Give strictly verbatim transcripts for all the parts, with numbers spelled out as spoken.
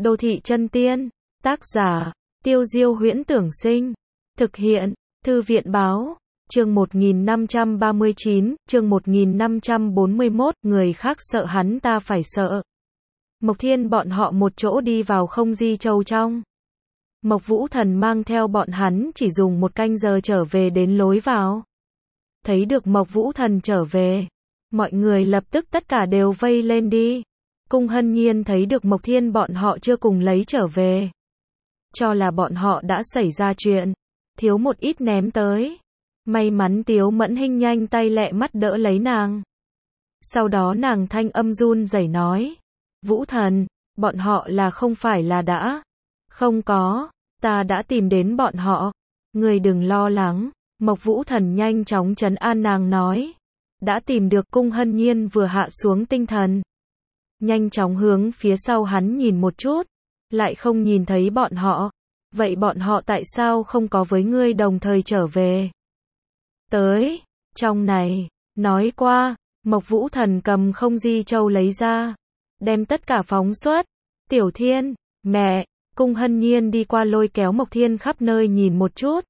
Đô thị chân tiên. Tác giả, Tiêu Diêu Huyễn Tưởng Sinh. Thực hiện, Thư viện Báo. Chương một nghìn năm trăm ba mươi chín, chương một nghìn năm trăm bốn mươi mốt, người khác sợ hắn ta phải sợ. Mộc Thiên bọn họ một chỗ đi vào không di châu trong. Mộc Vũ Thần mang theo bọn hắn chỉ dùng một canh giờ trở về đến lối vào. Thấy được Mộc Vũ Thần trở về, mọi người lập tức tất cả đều vây lên đi. Cung Hân Nhiên thấy được Mộc Thiên bọn họ chưa cùng lấy trở về, cho là bọn họ đã xảy ra chuyện, thiếu một ít ném tới. May mắn Tiếu Mẫn Hinh nhanh tay lẹ mắt đỡ lấy nàng. Sau đó nàng thanh âm run rẩy nói, Vũ Thần, bọn họ là không phải là đã. Không có, ta đã tìm đến bọn họ. Người đừng lo lắng. Mộc Vũ Thần nhanh chóng trấn an nàng nói. Đã tìm được. Cung Hân Nhiên vừa hạ xuống tinh thần, nhanh chóng hướng phía sau hắn nhìn một chút, lại không nhìn thấy bọn họ. Vậy bọn họ tại sao không có với ngươi đồng thời trở về? Tới, trong này, nói qua, Mộc Vũ Thần cầm không di châu lấy ra, đem tất cả phóng xuất. Tiểu Thiên, mẹ, Cung Hân Nhiên đi qua lôi kéo Mộc Thiên khắp nơi nhìn một chút.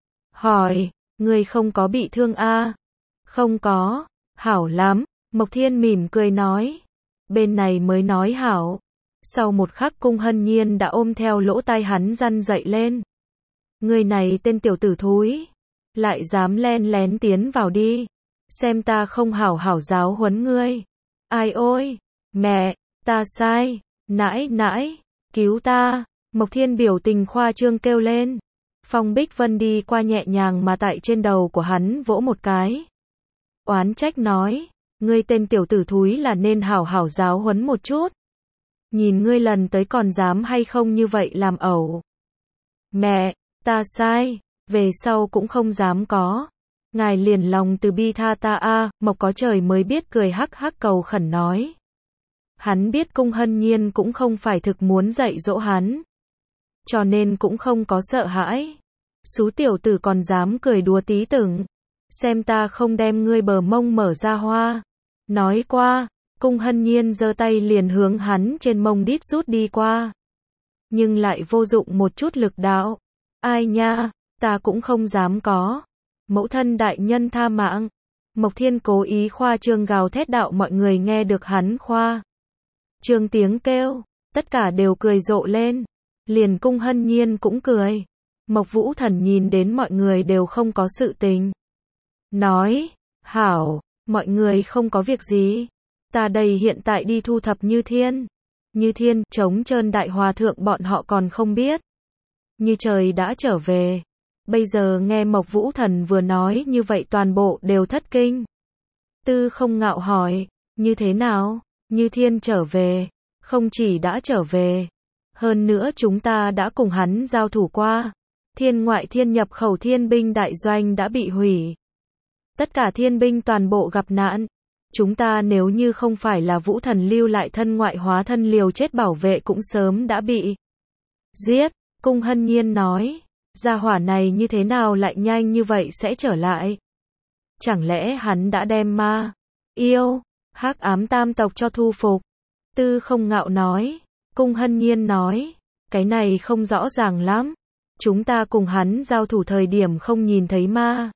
Hỏi, ngươi không có bị thương a? Không có, hảo lắm, Mộc Thiên mỉm cười nói. Bên này mới nói hảo. Sau một khắc Cung Hân Nhiên đã ôm theo lỗ tai hắn răn dậy lên. Ngươi này tên tiểu tử thúi, lại dám len lén tiến vào đi, xem ta không hảo hảo giáo huấn ngươi. Ai ôi, mẹ, ta sai, nãi nãi, cứu ta. Mộc Thiên biểu tình khoa trương kêu lên. Phong Bích Vân đi qua nhẹ nhàng mà tại trên đầu của hắn vỗ một cái. Oán trách nói, ngươi tên tiểu tử thúi là nên hảo hảo giáo huấn một chút. Nhìn ngươi lần tới còn dám hay không như vậy làm ẩu. Mẹ, ta sai, về sau cũng không dám có. Ngài liền lòng từ bi tha ta a. Mộc Có Trời mới biết cười hắc hắc cầu khẩn nói. Hắn biết Cung Hân Nhiên cũng không phải thực muốn dạy dỗ hắn, cho nên cũng không có sợ hãi. Xú tiểu tử còn dám cười đùa tí tưởng, xem ta không đem ngươi bờ mông mở ra hoa. Nói qua, Cung Hân Nhiên giơ tay liền hướng hắn trên mông đít rút đi qua, nhưng lại vô dụng một chút lực đạo. Ai nha, ta cũng không dám có. Mẫu thân đại nhân tha mạng. Mộc Thiên cố ý khoa trương gào thét đạo mọi người nghe được hắn khoa trương tiếng kêu, tất cả đều cười rộ lên. Liền Cung Hân Nhiên cũng cười. Mộc Vũ Thần nhìn đến mọi người đều không có sự tình, nói, hảo, mọi người không có việc gì. Ta đây hiện tại đi thu thập Như Thiên. Như Thiên, trống trơn đại hòa thượng bọn họ còn không biết. Như Trời đã trở về. Bây giờ nghe Mộc Vũ Thần vừa nói như vậy toàn bộ đều thất kinh. Tư Không Ngạo hỏi, như thế nào? Như Thiên trở về, không chỉ đã trở về, hơn nữa chúng ta đã cùng hắn giao thủ qua. Thiên ngoại thiên nhập khẩu thiên binh đại doanh đã bị hủy. Tất cả thiên binh toàn bộ gặp nạn. Chúng ta nếu như không phải là Vũ Thần lưu lại thân ngoại hóa thân liều chết bảo vệ cũng sớm đã bị giết. Cung Hân Nhiên nói, gia hỏa này như thế nào lại nhanh như vậy sẽ trở lại? Chẳng lẽ hắn đã đem ma, yêu, hắc ám tam tộc cho thu phục? Tư Không Ngạo nói. Cung Hân Nhiên nói, cái này không rõ ràng lắm. Chúng ta cùng hắn giao thủ thời điểm không nhìn thấy ma,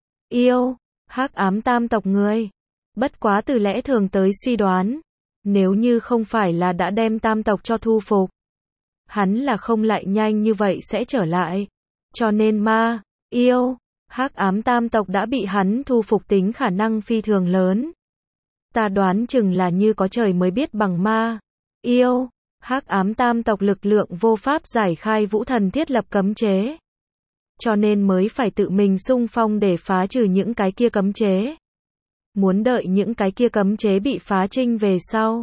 yêu, hắc ám tam tộc người. Bất quá từ lẽ thường tới suy đoán, nếu như không phải là đã đem tam tộc cho thu phục, hắn là không lại nhanh như vậy sẽ trở lại. Cho nên ma, yêu, hắc ám tam tộc đã bị hắn thu phục tính khả năng phi thường lớn. Ta đoán chừng là Như Có Trời mới biết bằng ma, yêu, hắc ám tam tộc lực lượng vô pháp giải khai Vũ Thần thiết lập cấm chế, cho nên mới phải tự mình xung phong để phá trừ những cái kia cấm chế. Muốn đợi những cái kia cấm chế bị phá trinh về sau,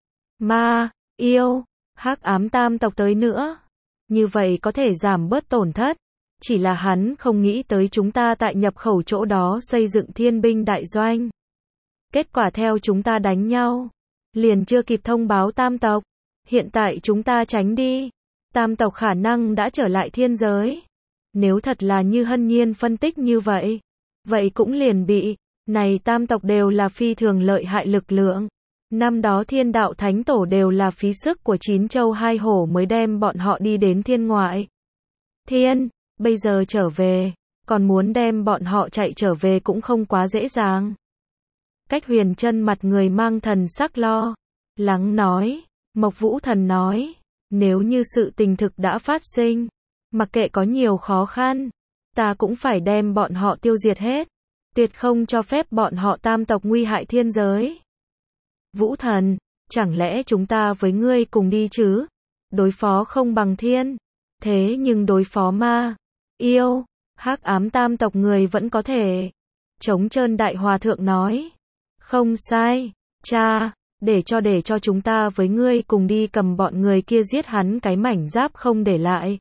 ma, yêu, hắc ám tam tộc tới nữa, như vậy có thể giảm bớt tổn thất. Chỉ là hắn không nghĩ tới chúng ta tại nhập khẩu chỗ đó xây dựng thiên binh đại doanh. Kết quả theo chúng ta đánh nhau, liền chưa kịp thông báo tam tộc. Hiện tại chúng ta tránh đi, tam tộc khả năng đã trở lại thiên giới. Nếu thật là như Hân Nhiên phân tích như vậy, vậy cũng liền bị, này tam tộc đều là phi thường lợi hại lực lượng. Năm đó Thiên Đạo Thánh Tổ đều là phí sức của chín châu hai hổ mới đem bọn họ đi đến thiên ngoại. Thiên, bây giờ trở về, còn muốn đem bọn họ chạy trở về cũng không quá dễ dàng. Cách Huyền Trân mặt người mang thần sắc lo lắng nói, Mộc Vũ Thần nói, nếu như sự tình thực đã phát sinh, mặc kệ có nhiều khó khăn, ta cũng phải đem bọn họ tiêu diệt hết, tuyệt không cho phép bọn họ tam tộc nguy hại thiên giới. Vũ Thần, chẳng lẽ chúng ta với ngươi cùng đi chứ? Đối phó không bằng thiên, thế nhưng đối phó ma, yêu, hắc ám tam tộc người vẫn có thể. Trống Trơn Đại Hòa Thượng nói, không sai, cha, để cho để cho chúng ta với ngươi cùng đi cầm bọn người kia giết hắn cái mảnh giáp không để lại.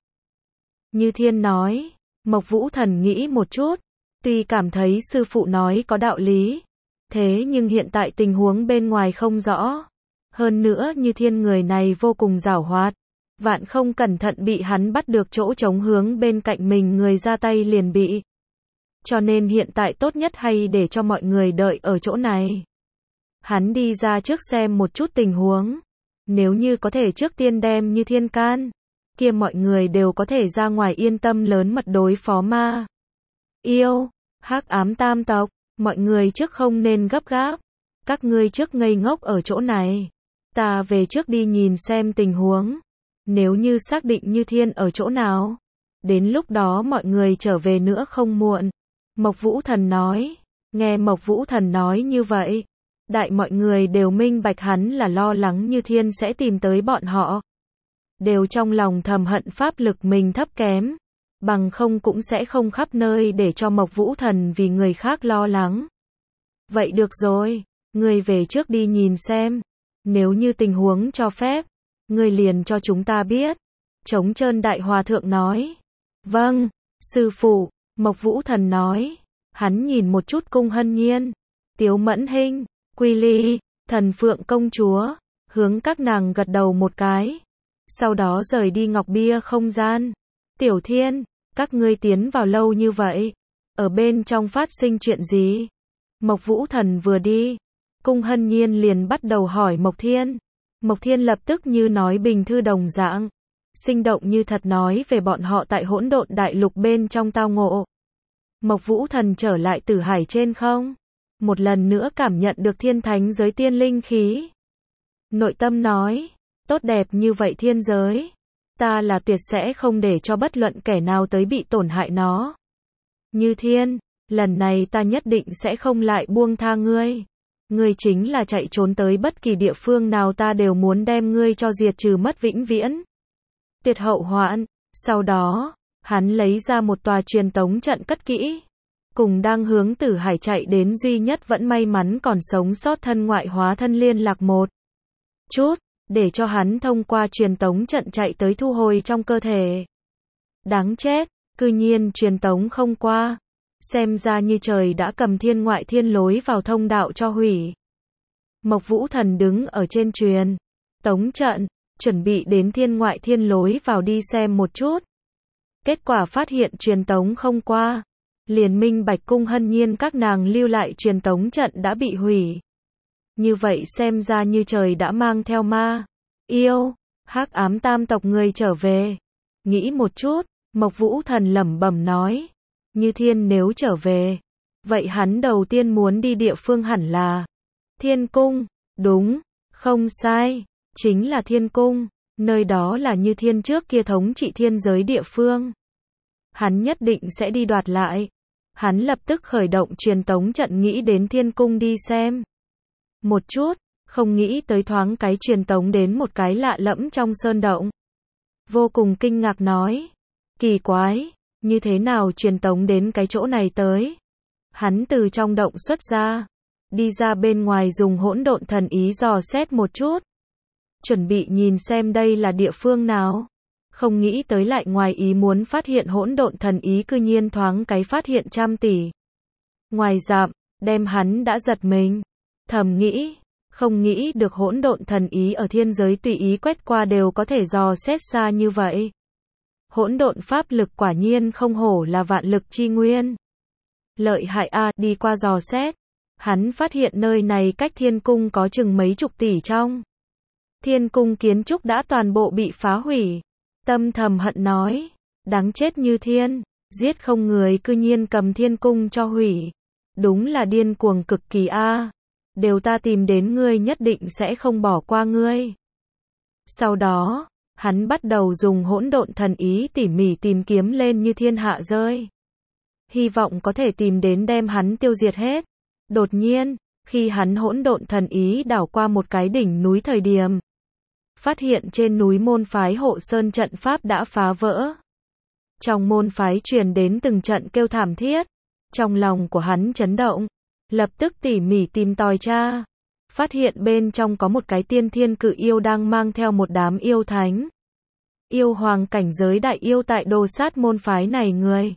Như Thiên nói, Mộc Vũ Thần nghĩ một chút, tuy cảm thấy sư phụ nói có đạo lý, thế nhưng hiện tại tình huống bên ngoài không rõ. Hơn nữa Như Thiên người này vô cùng giảo hoạt, vạn không cẩn thận bị hắn bắt được chỗ trống hướng bên cạnh mình người ra tay liền bị. Cho nên hiện tại tốt nhất hay để cho mọi người đợi ở chỗ này. Hắn đi ra trước xem một chút tình huống. Nếu như có thể trước tiên đem Như Thiên can, kia mọi người đều có thể ra ngoài yên tâm lớn mật đối phó ma, yêu, hắc ám tam tộc. Mọi người trước không nên gấp gáp. Các ngươi trước ngây ngốc ở chỗ này. Ta về trước đi nhìn xem tình huống. Nếu như xác định Như Thiên ở chỗ nào, đến lúc đó mọi người trở về nữa không muộn. Mộc Vũ Thần nói. Nghe Mộc Vũ Thần nói như vậy, đại mọi người đều minh bạch hắn là lo lắng Như Thiên sẽ tìm tới bọn họ. Đều trong lòng thầm hận pháp lực mình thấp kém, bằng không cũng sẽ không khắp nơi để cho Mộc Vũ Thần vì người khác lo lắng. Vậy được rồi, ngươi về trước đi nhìn xem, nếu như tình huống cho phép, ngươi liền cho chúng ta biết. Trống Trơn Đại Hòa Thượng nói. Vâng, sư phụ, Mộc Vũ Thần nói. Hắn nhìn một chút Cung Hân Nhiên, Tiếu Mẫn Hinh, Quy Ly, Thần Phượng Công Chúa, hướng các nàng gật đầu một cái. Sau đó rời đi ngọc bia không gian. Tiểu Thiên, các ngươi tiến vào lâu như vậy, ở bên trong phát sinh chuyện gì? Mộc Vũ Thần vừa đi, Cung Hân Nhiên liền bắt đầu hỏi Mộc Thiên. Mộc Thiên lập tức như nói bình thư đồng dạng, sinh động như thật nói về bọn họ tại hỗn độn đại lục bên trong tao ngộ. Mộc Vũ Thần trở lại Tử Hải trên không, một lần nữa cảm nhận được thiên thánh giới tiên linh khí. Nội tâm nói, tốt đẹp như vậy thiên giới, ta là tuyệt sẽ không để cho bất luận kẻ nào tới bị tổn hại nó. Như Thiên, lần này ta nhất định sẽ không lại buông tha ngươi. Ngươi chính là chạy trốn tới bất kỳ địa phương nào ta đều muốn đem ngươi cho diệt trừ mất vĩnh viễn. Tuyệt hậu hoạn. Sau đó, hắn lấy ra một tòa truyền tống trận cất kỹ, cùng đang hướng Tử Hải chạy đến duy nhất vẫn may mắn còn sống sót thân ngoại hóa thân liên lạc một chút, để cho hắn thông qua truyền tống trận chạy tới thu hồi trong cơ thể. Đáng chết, cư nhiên truyền tống không qua. Xem ra như trời đã cầm thiên ngoại thiên lối vào thông đạo cho hủy. Mộc Vũ Thần đứng ở trên truyền tống trận, chuẩn bị đến thiên ngoại thiên lối vào đi xem một chút. Kết quả phát hiện truyền tống không qua, liền minh bạch Cung Hân Nhiên các nàng lưu lại truyền tống trận đã bị hủy. Như vậy xem ra như trời đã mang theo ma, yêu, hắc ám tam tộc người trở về. Nghĩ một chút, Mộc Vũ Thần lẩm bẩm nói, Như Thiên nếu trở về, vậy hắn đầu tiên muốn đi địa phương hẳn là Thiên Cung. Đúng, không sai, chính là Thiên Cung, nơi đó là Như Thiên trước kia thống trị thiên giới địa phương. Hắn nhất định sẽ đi đoạt lại. Hắn lập tức khởi động truyền tống trận nghĩ đến Thiên Cung đi xem một chút, không nghĩ tới thoáng cái truyền tống đến một cái lạ lẫm trong sơn động. Vô cùng kinh ngạc nói, kỳ quái, như thế nào truyền tống đến cái chỗ này tới? Hắn từ trong động xuất ra, đi ra bên ngoài dùng hỗn độn thần ý dò xét một chút, chuẩn bị nhìn xem đây là địa phương nào. Không nghĩ tới lại ngoài ý muốn phát hiện hỗn độn thần ý cư nhiên thoáng cái phát hiện trăm tỷ ngoài dặm, đem hắn đã giật mình. Thầm nghĩ, không nghĩ được hỗn độn thần ý ở thiên giới tùy ý quét qua đều có thể dò xét xa như vậy. Hỗn độn pháp lực quả nhiên không hổ là vạn lực chi nguyên. Lợi hại a, đi qua dò xét, Hắn phát hiện nơi này cách thiên cung có chừng mấy chục tỷ trong. Thiên cung kiến trúc đã toàn bộ bị phá hủy. Tâm thầm hận nói, đáng chết như thiên, giết không người cư nhiên cầm thiên cung cho hủy. Đúng là điên cuồng cực kỳ a. Đều ta tìm đến ngươi nhất định sẽ không bỏ qua ngươi. Sau đó, hắn bắt đầu dùng hỗn độn thần ý tỉ mỉ tìm kiếm lên như thiên hạ rơi. Hy vọng có thể tìm đến đem hắn tiêu diệt hết. Đột nhiên, khi hắn hỗn độn thần ý đảo qua một cái đỉnh núi thời điểm, phát hiện trên núi môn phái hộ sơn trận pháp đã phá vỡ. Trong môn phái truyền đến từng trận kêu thảm thiết. Trong lòng của hắn chấn động, lập tức tỉ mỉ tìm tòi tra. Phát hiện bên trong có một cái tiên thiên cự yêu đang mang theo một đám yêu thánh. Yêu hoàng cảnh giới đại yêu tại đồ sát môn phái này người.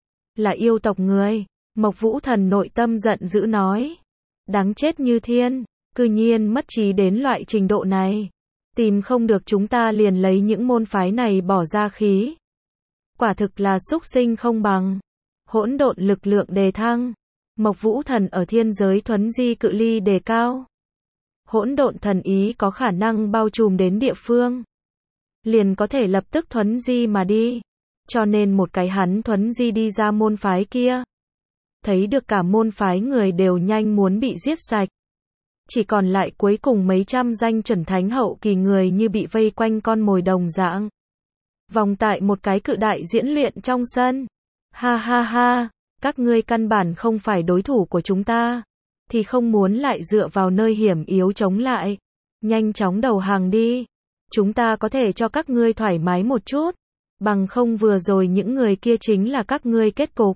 Là yêu tộc người. Mộc Vũ Thần nội tâm giận dữ nói. Đáng chết như thiên, cư nhiên mất trí đến loại trình độ này. Tìm không được chúng ta liền lấy những môn phái này bỏ ra khí. Quả thực là súc sinh không bằng. Hỗn độn lực lượng đề thăng. Mộc Vũ Thần ở thiên giới thuấn di cự ly đề cao. Hỗn độn thần ý có khả năng bao trùm đến địa phương. Liền có thể lập tức thuấn di mà đi. Cho nên một cái hắn thuấn di đi ra môn phái kia. Thấy được cả môn phái người đều nhanh muốn bị giết sạch. Chỉ còn lại cuối cùng mấy trăm danh chuẩn thánh hậu kỳ người như bị vây quanh con mồi đồng dạng. Vòng tại một cái cự đại diễn luyện trong sân. Ha ha ha, các ngươi căn bản không phải đối thủ của chúng ta. Thì không muốn lại dựa vào nơi hiểm yếu chống lại. Nhanh chóng đầu hàng đi. Chúng ta có thể cho các ngươi thoải mái một chút. Bằng không vừa rồi những người kia chính là các ngươi kết cục.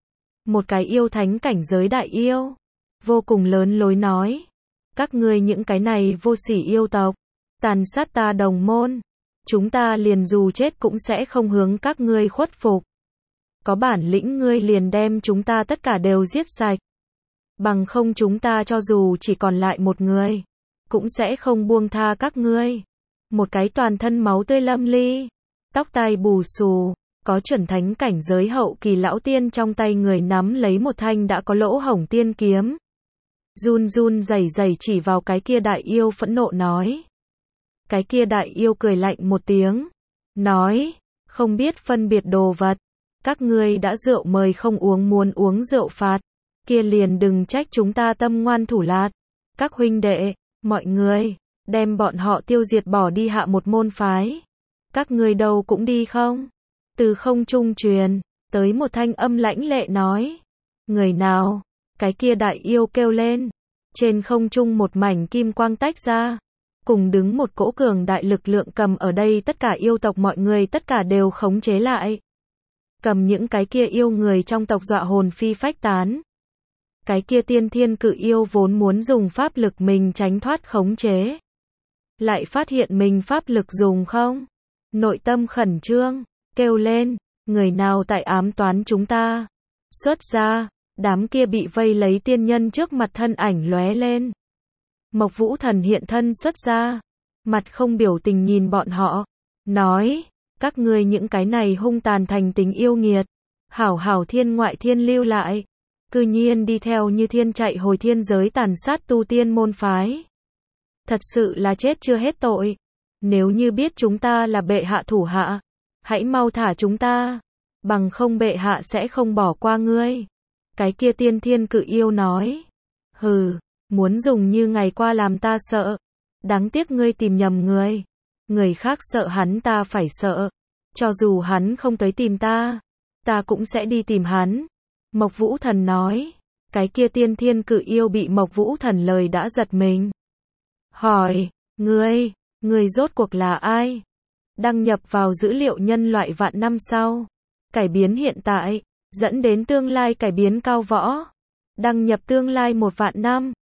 Một cái yêu thánh cảnh giới đại yêu. Vô cùng lớn lối nói. Các ngươi những cái này vô sỉ yêu tộc. Tàn sát ta đồng môn. Chúng ta liền dù chết cũng sẽ không hướng các ngươi khuất phục. Có bản lĩnh ngươi liền đem chúng ta tất cả đều giết sạch. Bằng không chúng ta cho dù chỉ còn lại một người. Cũng sẽ không buông tha các ngươi. Một cái toàn thân máu tươi lâm ly. Tóc tai bù xù. Có chuẩn thánh cảnh giới hậu kỳ lão tiên trong tay người nắm lấy một thanh đã có lỗ hổng tiên kiếm. Run run rẩy rẩy chỉ vào cái kia đại yêu phẫn nộ nói. Cái kia đại yêu cười lạnh một tiếng. Nói, không biết phân biệt đồ vật. Các ngươi đã rượu mời không uống muốn uống rượu phạt. Kia liền đừng trách chúng ta tâm ngoan thủ lạt. Các huynh đệ, mọi người, đem bọn họ tiêu diệt bỏ đi hạ một môn phái. Các ngươi đâu cũng đi không? Từ không trung truyền, tới một thanh âm lãnh lệ nói. Người nào? Cái kia đại yêu kêu lên. Trên không trung một mảnh kim quang tách ra. Cùng đứng một cỗ cường đại lực lượng cầm ở đây tất cả yêu tộc mọi người tất cả đều khống chế lại. Cầm những cái kia yêu người trong tộc dọa hồn phi phách tán. Cái kia tiên thiên cự yêu vốn muốn dùng pháp lực mình tránh thoát khống chế. Lại phát hiện mình pháp lực dùng không. Nội tâm khẩn trương, kêu lên, người nào tại ám toán chúng ta. Xuất ra, đám kia bị vây lấy tiên nhân trước mặt thân ảnh lóe lên. Mộc Vũ Thần hiện thân xuất ra, mặt không biểu tình nhìn bọn họ, nói, các ngươi những cái này hung tàn thành tính yêu nghiệt, hảo hảo thiên ngoại thiên lưu lại, cư nhiên đi theo như thiên chạy hồi thiên giới tàn sát tu tiên môn phái. Thật sự là chết chưa hết tội, nếu như biết chúng ta là bệ hạ thủ hạ, hãy mau thả chúng ta, bằng không bệ hạ sẽ không bỏ qua ngươi. Cái kia tiên thiên cự yêu nói, hừ, muốn dùng như ngày qua làm ta sợ, đáng tiếc ngươi tìm nhầm người, người khác sợ hắn ta phải sợ, cho dù hắn không tới tìm ta, ta cũng sẽ đi tìm hắn. Mộc Vũ Thần nói, cái kia tiên thiên cự yêu bị Mộc Vũ Thần lời đã giật mình. Hỏi, ngươi, ngươi rốt cuộc là ai? Đăng nhập vào dữ liệu nhân loại vạn năm sau, cải biến hiện tại, dẫn đến tương lai cải biến cao võ. Đăng nhập tương lai một vạn năm.